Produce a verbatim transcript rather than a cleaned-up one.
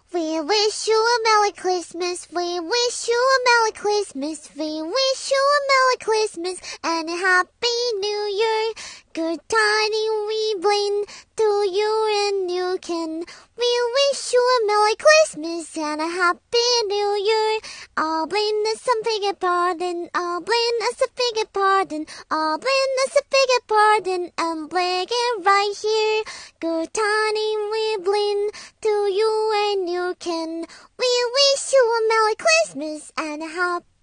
We wish you a Merry Christmas. We wish you a Merry Christmas. We wish you a Merry Christmas and a Happy New Year. Good tidings we bring to you and you can. We wish you a Merry Christmas and a Happy New Year. I'll bring us some bigger pardon. I'll bring us a bigger pardon. I'll bring us a bigger pardon and bring it right here. Good tidings we bring to you and you can. We wish you a Merry Christmas and a Happy